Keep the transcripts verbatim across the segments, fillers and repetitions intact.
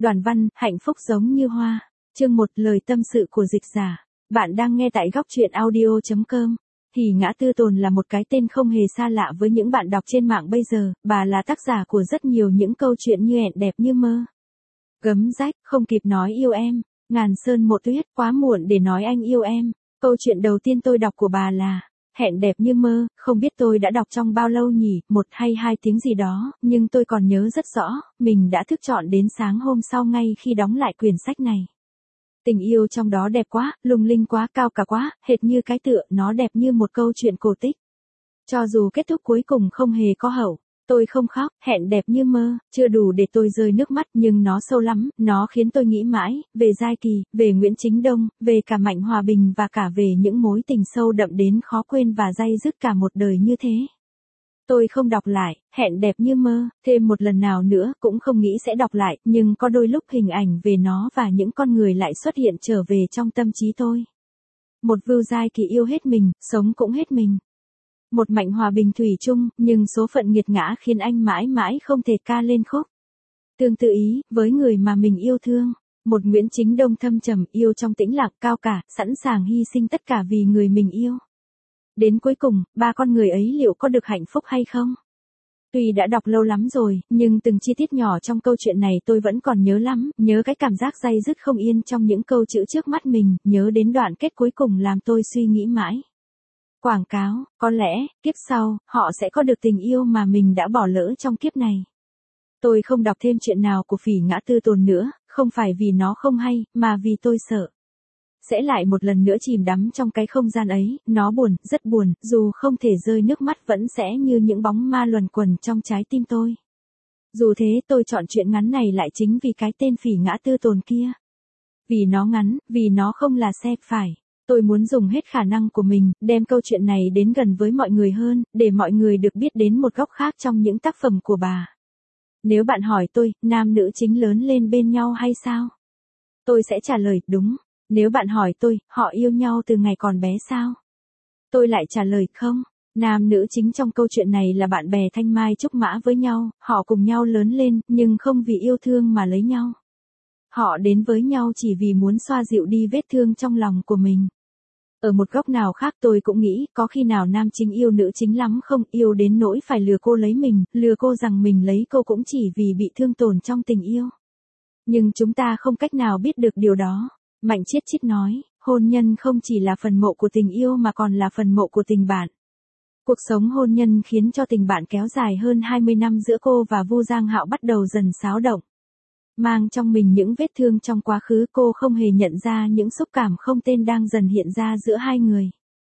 Đoàn văn, hạnh phúc giống như hoa. Chương một, lời tâm sự của dịch giả. Bạn đang nghe tại góc truyện audio chấm com. Thì Ngã Tư Tồn là một cái tên không hề xa lạ với những bạn đọc trên mạng bây giờ, bà là tác giả của rất nhiều những câu chuyện như Hẹn đẹp như mơ, Gấm rách, Không kịp nói yêu em, Ngàn sơn một tuyết, Quá muộn để nói anh yêu em. Câu chuyện đầu tiên tôi đọc của bà là Hẹn đẹp như mơ, không biết tôi đã đọc trong bao lâu nhỉ, một hay hai tiếng gì đó, nhưng tôi còn nhớ rất rõ, mình đã thức trọn đến sáng hôm sau ngay khi đóng lại quyển sách này. Tình yêu trong đó đẹp quá, lung linh quá, cao cả quá, hệt như cái tựa, nó đẹp như một câu chuyện cổ tích. Cho dù kết thúc cuối cùng không hề có hậu, tôi không khóc. Hẹn đẹp như mơ, chưa đủ để tôi rơi nước mắt, nhưng nó sâu lắm, nó khiến tôi nghĩ mãi, về Giai Kỳ, về Nguyễn Chính Đông, về cả Mạnh Hòa Bình và cả về những mối tình sâu đậm đến khó quên và day dứt cả một đời như thế. Tôi không đọc lại, Hẹn đẹp như mơ, thêm một lần nào nữa, cũng không nghĩ sẽ đọc lại, nhưng có đôi lúc hình ảnh về nó và những con người lại xuất hiện trở về trong tâm trí tôi. Một Vưu Giai Kỳ yêu hết mình, sống cũng hết mình. Một Mạnh Hòa Bình thủy chung, nhưng số phận nghiệt ngã khiến anh mãi mãi không thể ca lên khúc. Tương tự ý, với người mà mình yêu thương, một Nguyễn Chính Đông thâm trầm, yêu trong tĩnh lặng, cao cả, sẵn sàng hy sinh tất cả vì người mình yêu. Đến cuối cùng, ba con người ấy liệu có được hạnh phúc hay không? Tuy đã đọc lâu lắm rồi, nhưng từng chi tiết nhỏ trong câu chuyện này tôi vẫn còn nhớ lắm, nhớ cái cảm giác day dứt không yên trong những câu chữ trước mắt mình, nhớ đến đoạn kết cuối cùng làm tôi suy nghĩ mãi. Quảng cáo, có lẽ, kiếp sau, họ sẽ có được tình yêu mà mình đã bỏ lỡ trong kiếp này. Tôi không đọc thêm chuyện nào của Phỉ Ngã Tư Tồn nữa, không phải vì nó không hay, mà vì tôi sợ sẽ lại một lần nữa chìm đắm trong cái không gian ấy. Nó buồn, rất buồn, dù không thể rơi nước mắt vẫn sẽ như những bóng ma luẩn quẩn trong trái tim tôi. Dù thế tôi chọn chuyện ngắn này lại chính vì cái tên Phỉ Ngã Tư Tồn kia. Vì nó ngắn, vì nó không là xe phải. Tôi muốn dùng hết khả năng của mình, đem câu chuyện này đến gần với mọi người hơn, để mọi người được biết đến một góc khác trong những tác phẩm của bà. Nếu bạn hỏi tôi, nam nữ chính lớn lên bên nhau hay sao? Tôi sẽ trả lời, đúng. Nếu bạn hỏi tôi, họ yêu nhau từ ngày còn bé sao? Tôi lại trả lời, không. Nam nữ chính trong câu chuyện này là bạn bè thanh mai trúc mã với nhau, họ cùng nhau lớn lên, nhưng không vì yêu thương mà lấy nhau. Họ đến với nhau chỉ vì muốn xoa dịu đi vết thương trong lòng của mình. Ở một góc nào khác tôi cũng nghĩ, có khi nào nam chính yêu nữ chính lắm không, yêu đến nỗi phải lừa cô lấy mình, lừa cô rằng mình lấy cô cũng chỉ vì bị thương tổn trong tình yêu. Nhưng chúng ta không cách nào biết được điều đó. Mạnh Chiết Chiết nói, hôn nhân không chỉ là phần mộ của tình yêu mà còn là phần mộ của tình bạn. Cuộc sống hôn nhân khiến cho tình bạn kéo dài hơn hai mươi năm giữa cô và Vu Giang Hạo bắt đầu dần xáo động. Mang trong mình những vết thương trong quá khứ, cô không hề nhận ra những xúc cảm không tên đang dần hiện ra giữa hai người.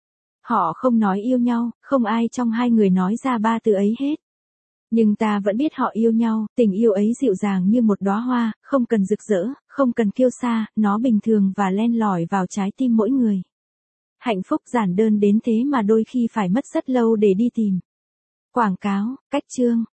Họ không nói yêu nhau, không ai trong hai người nói ra ba từ ấy hết. Nhưng ta vẫn biết họ yêu nhau, tình yêu ấy dịu dàng như một đóa hoa, không cần rực rỡ, không cần kiêu sa, nó bình thường và len lỏi vào trái tim mỗi người. Hạnh phúc giản đơn đến thế mà đôi khi phải mất rất lâu để đi tìm. Quảng cáo, cách chương.